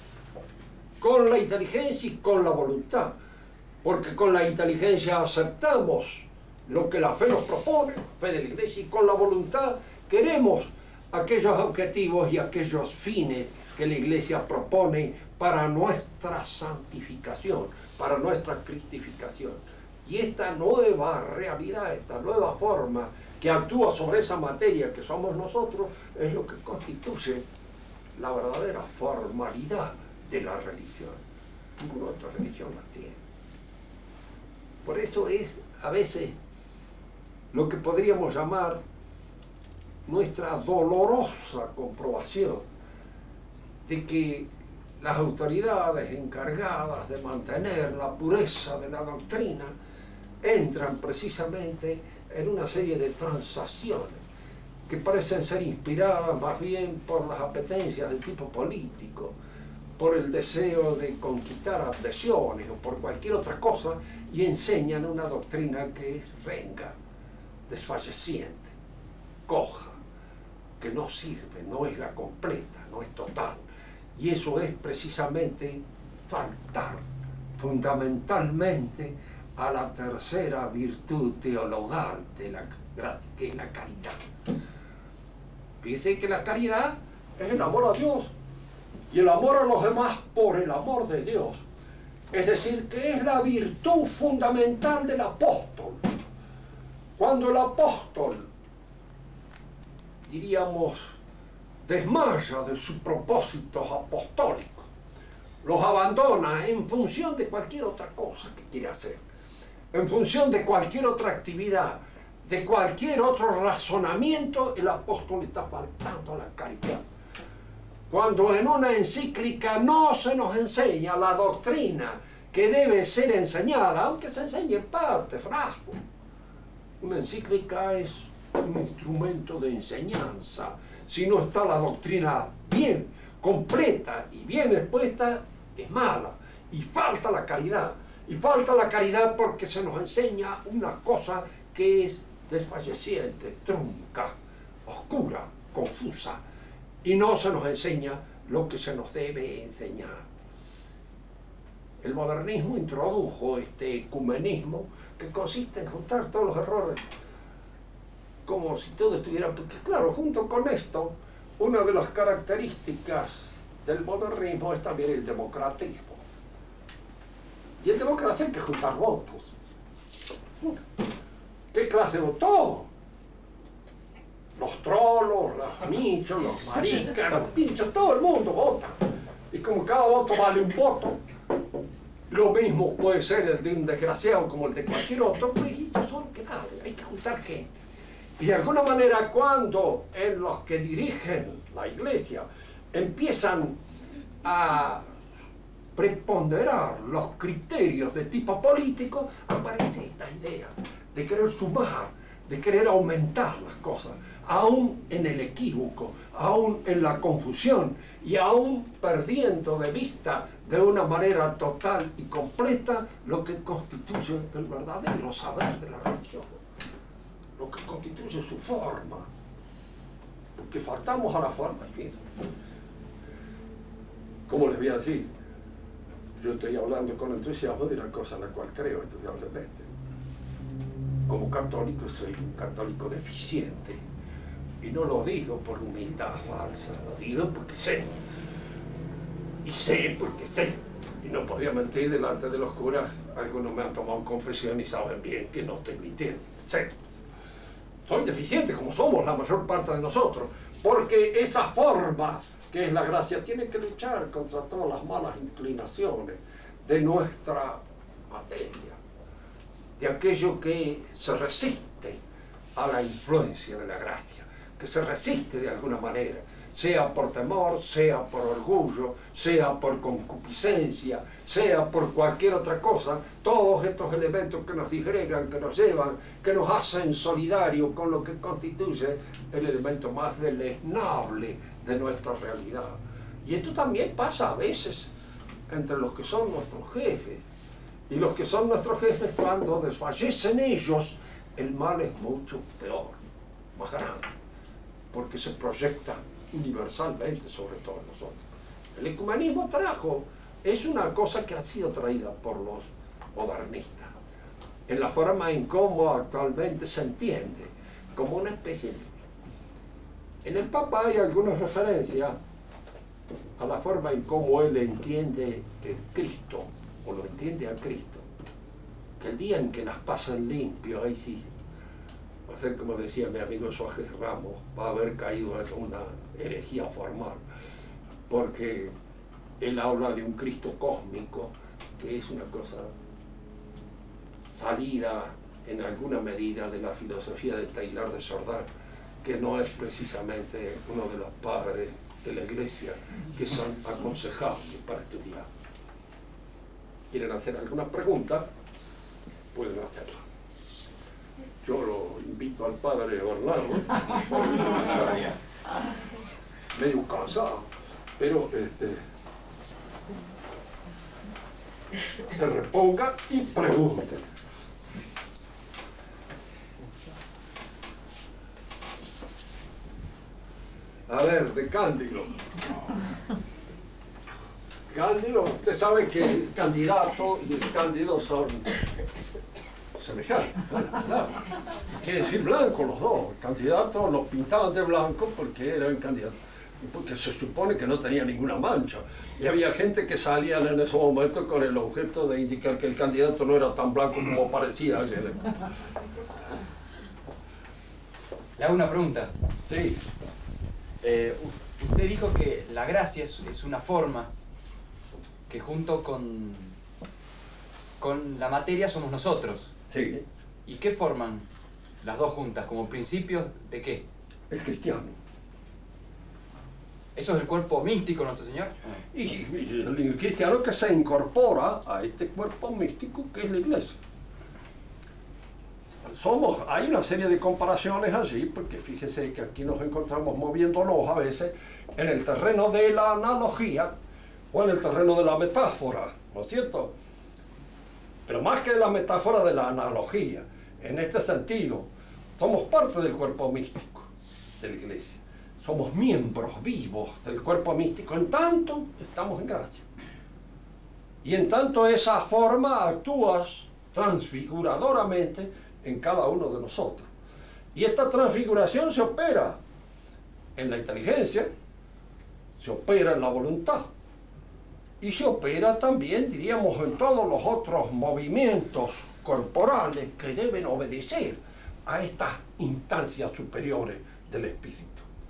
con la inteligencia y con la voluntad, porque con la inteligencia aceptamos lo que la fe nos propone, la fe de la Iglesia, y con la voluntad queremos aquellos objetivos y aquellos fines que la Iglesia propone para nuestra santificación, para nuestra cristificación. Y esta nueva realidad, esta nueva forma que actúa sobre esa materia que somos nosotros, es lo que constituye la verdadera formalidad de la religión. Ninguna otra religión la tiene. Por eso es a veces lo que podríamos llamar nuestra dolorosa comprobación de que las autoridades encargadas de mantener la pureza de la doctrina entran precisamente en una serie de transacciones que parecen ser inspiradas más bien por las apetencias de tipo político, por el deseo de conquistar adhesiones o por cualquier otra cosa, y enseñan una doctrina que es renga, desfalleciente, coja, que no sirve, no es la completa, no es total. Y eso es precisamente faltar fundamentalmente a la tercera virtud teologal de la gracia, que es la caridad. Fíjense que la caridad es el amor a Dios y el amor a los demás por el amor de Dios. Es decir, que es la virtud fundamental del apóstol. Cuando el apóstol, diríamos, desmaya de sus propósitos apostólicos, los abandona en función de cualquier otra cosa que quiere hacer, en función de cualquier otra actividad, de cualquier otro razonamiento, el apóstol está faltando a la caridad. Cuando en una encíclica no se nos enseña la doctrina que debe ser enseñada, aunque se enseñe en parte, frasco. Una encíclica es un instrumento de enseñanza. Si no está la doctrina bien completa y bien expuesta, es mala. Y falta la caridad. Y falta la caridad porque se nos enseña una cosa que es desfalleciente, trunca, oscura, confusa. Y no se nos enseña lo que se nos debe enseñar. El modernismo introdujo este ecumenismo que consiste en juntar todos los errores como si todo estuviera... Porque claro, junto con esto, una de las características del modernismo es también el democratismo. Y en democracia hay que juntar votos. ¿Qué clase de voto? Los trolos, los nichos, los maricas, los pinchos, todo el mundo vota. Y como cada voto vale un voto, lo mismo puede ser el de un desgraciado como el de cualquier otro, pues esos son que vale, hay que juntar gente. Y de alguna manera cuando en los que dirigen la iglesia empiezan a preponderar los criterios de tipo político, aparece esta idea de querer sumar, de querer aumentar las cosas, aún en el equívoco, aún en la confusión y aún perdiendo de vista de una manera total y completa lo que constituye el verdadero saber de la religión, lo que constituye su forma, porque faltamos a la forma. ¿Cómo les voy a decir? Yo estoy hablando con entusiasmo de una cosa en la cual creo indudablemente. Como católico soy un católico deficiente, y no lo digo por humildad falsa, lo digo porque sé, y sé porque sé, y no podría mentir delante de los curas. Algunos me han tomado confesión y saben bien que no estoy mintiendo, sé. Soy deficiente como somos la mayor parte de nosotros, porque esa forma que es la gracia tiene que luchar contra todas las malas inclinaciones de nuestra materia, de aquello que se resiste a la influencia de la gracia, que se resiste de alguna manera, sea por temor, sea por orgullo, sea por concupiscencia, sea por cualquier otra cosa. Todos estos elementos que nos disgregan, que nos llevan, que nos hacen solidarios con lo que constituye el elemento más deleznable de nuestra realidad. Y esto también pasa a veces entre los que son nuestros jefes. Y los que son nuestros jefes, cuando desfallecen ellos, el mal es mucho peor, más grande, porque se proyecta universalmente sobre todos nosotros. El ecumenismo es una cosa que ha sido traída por los modernistas, en la forma en cómo actualmente se entiende, como una especie de... En el Papa hay algunas referencias a la forma en cómo él entiende el Cristo, o lo entiende a Cristo, que el día en que las pasan limpio, ahí sí va a ser, como decía mi amigo Suárez Ramos, va a haber caído en una herejía formal, porque él habla de un Cristo cósmico, que es una cosa salida en alguna medida de la filosofía de Taylor de Chardin, que no es precisamente uno de los padres de la Iglesia que son aconsejables para estudiar. ¿Quieren hacer alguna pregunta? Pueden hacerla. Yo lo invito al padre Bernardo, medio cansado, pero se reponga y pregunte. A ver, de Cándido. Cándido, usted sabe que el candidato y el Cándido son semejantes, claro. Quiere decir blanco los dos. El candidato los pintaban de blanco porque eran candidatos, porque se supone que no tenía ninguna mancha. Y había gente que salía en ese momento con el objeto de indicar que el candidato no era tan blanco como parecía. Le hago una pregunta. Sí. Usted dijo que la gracia es una forma que junto con la materia somos nosotros. Sí. ¿Y qué forman las dos juntas? ¿Como principios de qué? El cristiano. ¿Eso es el cuerpo místico, nuestro Señor? Y el cristiano que se incorpora a este cuerpo místico que es la Iglesia. Hay una serie de comparaciones allí, porque fíjese que aquí nos encontramos moviéndonos a veces en el terreno de la analogía o en el terreno de la metáfora, ¿no es cierto? Pero más que la metáfora, de la analogía. En este sentido, somos parte del cuerpo místico de la Iglesia. Somos miembros vivos del cuerpo místico, en tanto estamos en gracia. Y en tanto esa forma actúa transfiguradoramente en cada uno de nosotros. Y esta transfiguración se opera en la inteligencia, se opera en la voluntad, y se opera también, diríamos, en todos los otros movimientos corporales que deben obedecer a estas instancias superiores del espíritu.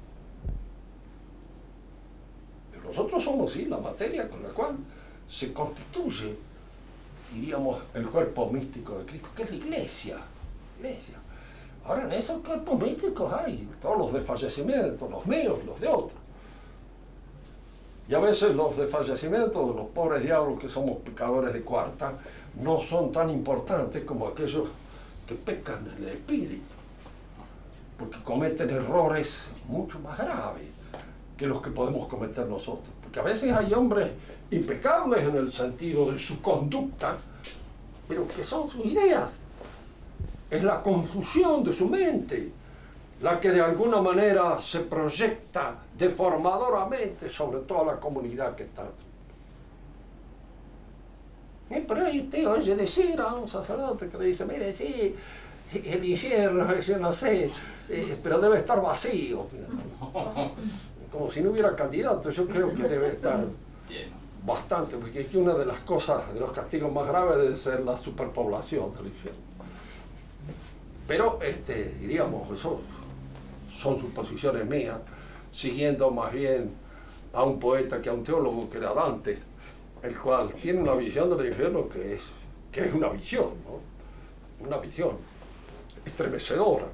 Pero nosotros somos, sí, la materia con la cual se constituye, diríamos, el cuerpo místico de Cristo, que es la Iglesia. Ahora, en esos cuerpos místicos hay todos los desfallecimientos, los míos, los de otros. Y a veces los desfallecimientos de los pobres diablos que somos pecadores de cuarta no son tan importantes como aquellos que pecan en el espíritu, porque cometen errores mucho más graves que los que podemos cometer nosotros. Porque a veces hay hombres impecables en el sentido de su conducta, pero que son sus ideas. Es la confusión de su mente la que de alguna manera se proyecta deformadoramente sobre toda la comunidad que está. Pero ahí usted oye decir a un sacerdote que le dice, mire, sí, el infierno, yo no sé, pero debe estar vacío. Como si no hubiera candidato. Yo creo que debe estar bastante, porque es que una de las cosas, de los castigos más graves debe ser la superpoblación del infierno. Pero, diríamos, eso son suposiciones mías, siguiendo más bien a un poeta que a un teólogo que era Dante, el cual tiene una visión del infierno que es una visión, ¿no? Una visión estremecedora.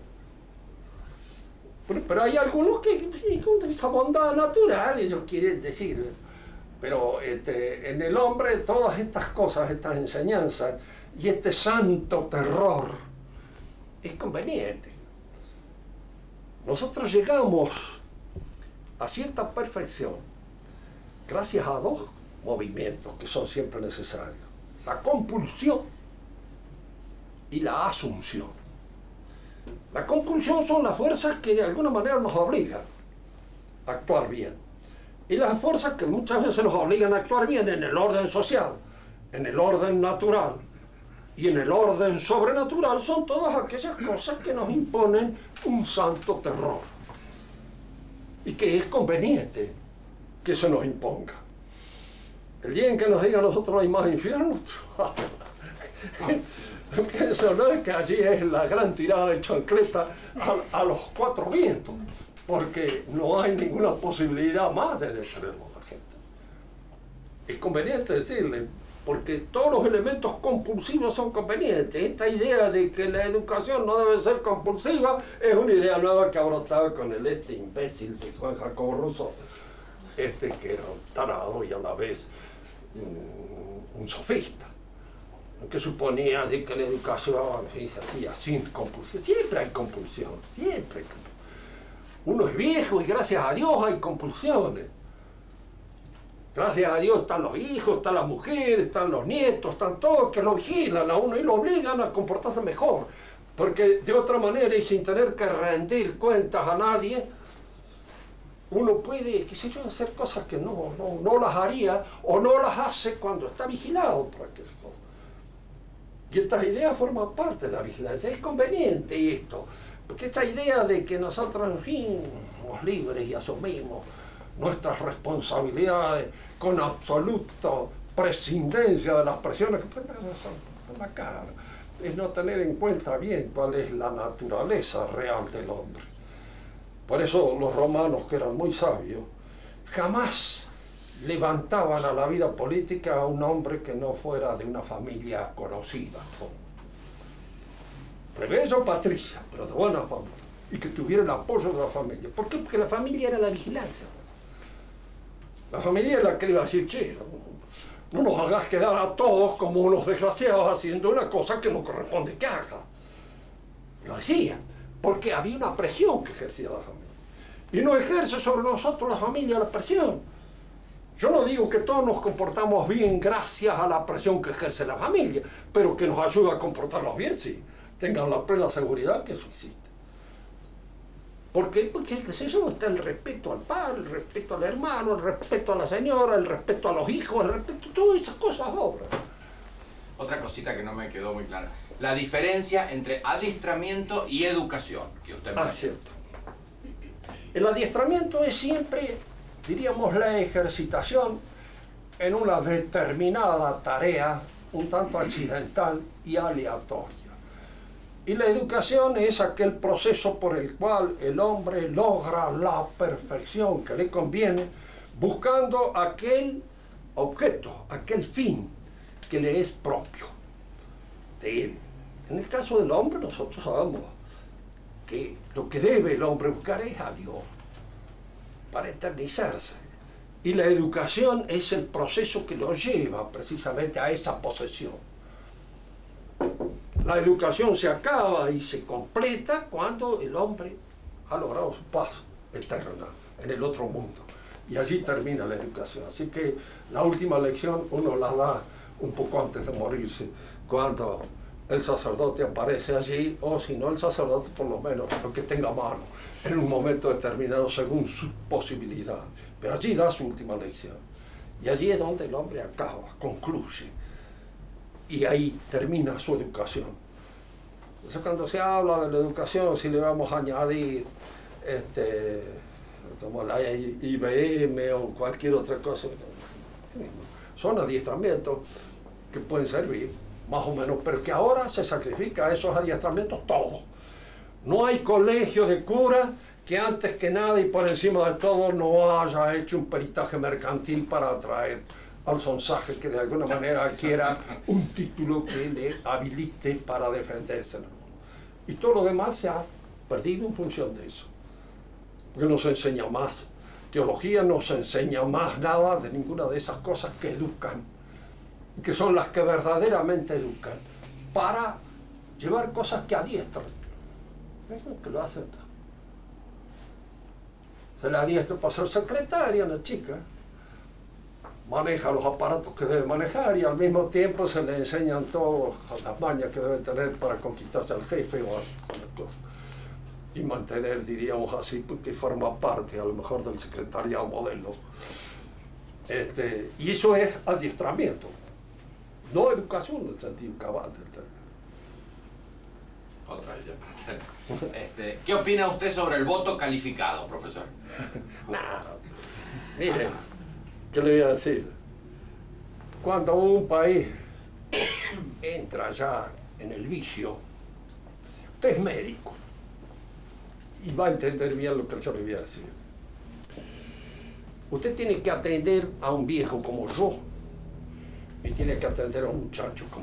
Pero hay algunos que con esa bondad natural, ellos quieren decir, pero en el hombre todas estas cosas, estas enseñanzas y este santo terror es conveniente. Nosotros llegamos a cierta perfección gracias a dos movimientos que son siempre necesarios: la compulsión y la asunción. La compulsión son las fuerzas que de alguna manera nos obligan a actuar bien, y las fuerzas que muchas veces nos obligan a actuar bien en el orden social, en el orden natural y en el orden sobrenatural son todas aquellas cosas que nos imponen un santo terror y que es conveniente que se nos imponga. El día en que nos digan nosotros no hay más infiernos, eso no es que allí es la gran tirada de chancleta a los cuatro vientos, porque no hay ninguna posibilidad más de detenerlo a la gente. Es conveniente decirle, porque todos los elementos compulsivos son convenientes. Esta idea de que la educación no debe ser compulsiva es una idea nueva que ha brotado con el imbécil de Juan Jacobo Rousseau, que era un tarado y a la vez un sofista, que suponía de que la educación se hacía sin compulsión. Siempre hay compulsión, siempre. Uno es viejo y gracias a Dios hay compulsiones. Gracias a Dios están los hijos, están las mujeres, están los nietos, están todos que lo vigilan a uno y lo obligan a comportarse mejor. Porque de otra manera y sin tener que rendir cuentas a nadie, uno puede, qué sé yo, hacer cosas que no las haría o no las hace cuando está vigilado por aquello. Y estas ideas forman parte de la vigilancia. Es conveniente esto, porque esta idea de que nosotros, en fin, somos libres y asumimos nuestras responsabilidades con absoluta prescindencia de las presiones que pueden en la cara, es no tener en cuenta bien cuál es la naturaleza real del hombre. Por eso los romanos, que eran muy sabios, jamás levantaban a la vida política a un hombre que no fuera de una familia conocida, plebeyo o patricia, pero de buena familia, y que tuviera el apoyo de la familia. ¿Por qué? Porque la familia era la vigilancia. La familia era la que le iba a decir, che, no nos hagas quedar a todos como unos desgraciados haciendo una cosa que no corresponde que haga. Lo decían, porque había una presión que ejercía la familia. Y no ejerce sobre nosotros la familia la presión. Yo no digo que todos nos comportamos bien gracias a la presión que ejerce la familia, pero que nos ayuda a comportarnos bien, sí. Tengan la plena seguridad que eso existe. ¿Por qué? Porque, qué sé yo, está el respeto al padre, el respeto al hermano, el respeto a la señora, el respeto a los hijos, el respeto a todas esas cosas obras. Otra cosita que no me quedó muy clara. La diferencia entre adiestramiento y educación, que usted me dice. Cierto. El adiestramiento es siempre, diríamos, la ejercitación en una determinada tarea, un tanto accidental y aleatoria. Y la educación es aquel proceso por el cual el hombre logra la perfección que le conviene, buscando aquel objeto, aquel fin que le es propio de él. En el caso del hombre, nosotros sabemos que lo que debe el hombre buscar es a Dios para eternizarse. Y la educación es el proceso que lo lleva precisamente a esa posesión. La educación se acaba y se completa cuando el hombre ha logrado su paz eterna en el otro mundo. Y allí termina la educación. Así que la última lección uno la da un poco antes de morirse, cuando el sacerdote aparece allí, o si no el sacerdote, por lo menos lo que tenga a mano, en un momento determinado según sus posibilidades. Pero allí da su última lección. Y allí es donde el hombre acaba, concluye. Y ahí termina su educación. Entonces, cuando se habla de la educación, si le vamos a añadir como la IBM o cualquier otra cosa, son adiestramientos que pueden servir, más o menos, pero que ahora se sacrifica a esos adiestramientos todos. No hay colegio de cura que antes que nada y por encima de todo no haya hecho un peritaje mercantil para atraer al sonsaje que de alguna manera adquiera un título que le habilite para defenderse. Y todo lo demás se ha perdido en función de eso. Porque no se enseña más teología, no se enseña más nada de ninguna de esas cosas que educan, que son las que verdaderamente educan, para llevar cosas que adiestran. Eso es que lo hacen. Se le adiestra para ser secretaria, una chica. Maneja los aparatos que debe manejar y al mismo tiempo se le enseñan todas las mañas que debe tener para conquistarse al jefe o a las cosas. Y mantener, diríamos así, porque forma parte a lo mejor del secretariado modelo. Y eso es adiestramiento, no educación en el sentido cabal del término. Otra idea para tener. ¿Qué opina usted sobre el voto calificado, profesor? Nada. Mire, ¿qué le voy a decir? Cuando un país entra ya en el vicio, usted es médico y va a entender bien lo que yo le voy a decir. Usted tiene que atender a un viejo como yo y tiene que atender a un muchacho como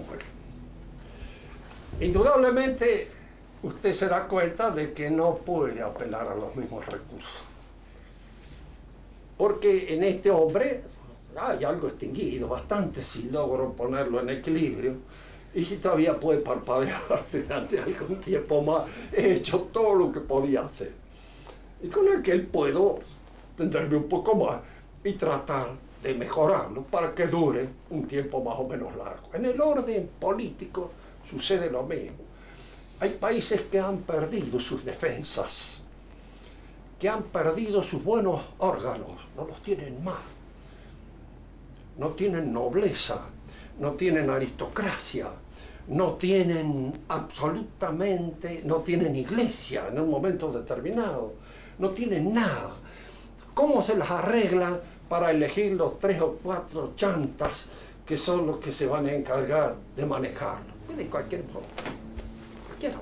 él. Indudablemente usted se da cuenta de que no puede apelar a los mismos recursos. porque en este hombre hay algo extinguido, bastante si logro ponerlo en equilibrio, y si todavía puede parpadear durante algún tiempo más, he hecho todo lo que podía hacer. Y con aquel puedo tenderme un poco más y tratar de mejorarlo para que dure un tiempo más o menos largo. En el orden político sucede lo mismo. Hay países que han perdido sus defensas, que han perdido sus buenos órganos, no los tienen más. No tienen nobleza, no tienen aristocracia, no tienen absolutamente, no tienen iglesia en un momento determinado, no tienen nada. ¿Cómo se las arreglan para elegir los 3 o 4 chantas que son los que se van a encargar de manejarlo? De cualquier modo, cualquiera.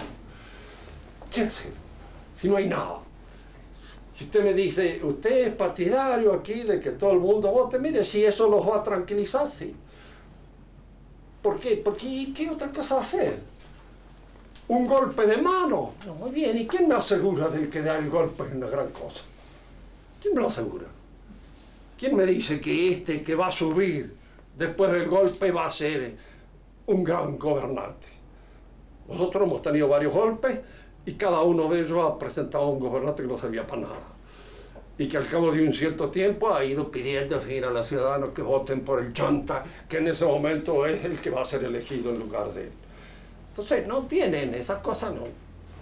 Si no hay nada. Si usted me dice, usted es partidario aquí de que todo el mundo vote, mire, si eso los va a tranquilizar, sí. ¿Por qué? Porque ¿qué otra cosa va a hacer? ¿Un golpe de mano? No, muy bien, ¿y quién me asegura del que da el golpe es una gran cosa? ¿Quién me lo asegura? ¿Quién me dice que este que va a subir después del golpe va a ser un gran gobernante? Nosotros hemos tenido varios golpes y cada uno de ellos ha presentado a un gobernante que no servía para nada. Y que al cabo de un cierto tiempo ha ido pidiendo a los ciudadanos que voten por el chanta, que en ese momento es el que va a ser elegido en lugar de él. Entonces, no tienen esas cosas, no.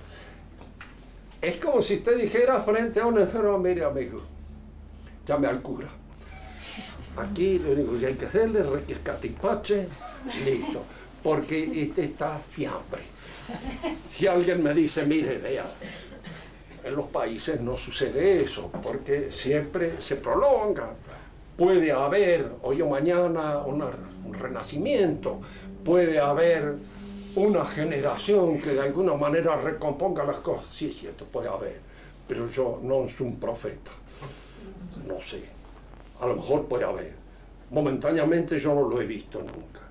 Es como si usted dijera frente a un enfermo, mire amigo, llame al cura. Aquí lo único que hay que hacerle es requescatipache, listo. Porque este está fiambre. Si alguien me dice, mire, vea, en los países no sucede eso, porque siempre se prolonga. Puede haber hoy o mañana un renacimiento, puede haber una generación que de alguna manera recomponga las cosas. Sí, es cierto, puede haber, pero yo no soy un profeta. No sé, a lo mejor puede haber. Momentáneamente yo no lo he visto nunca.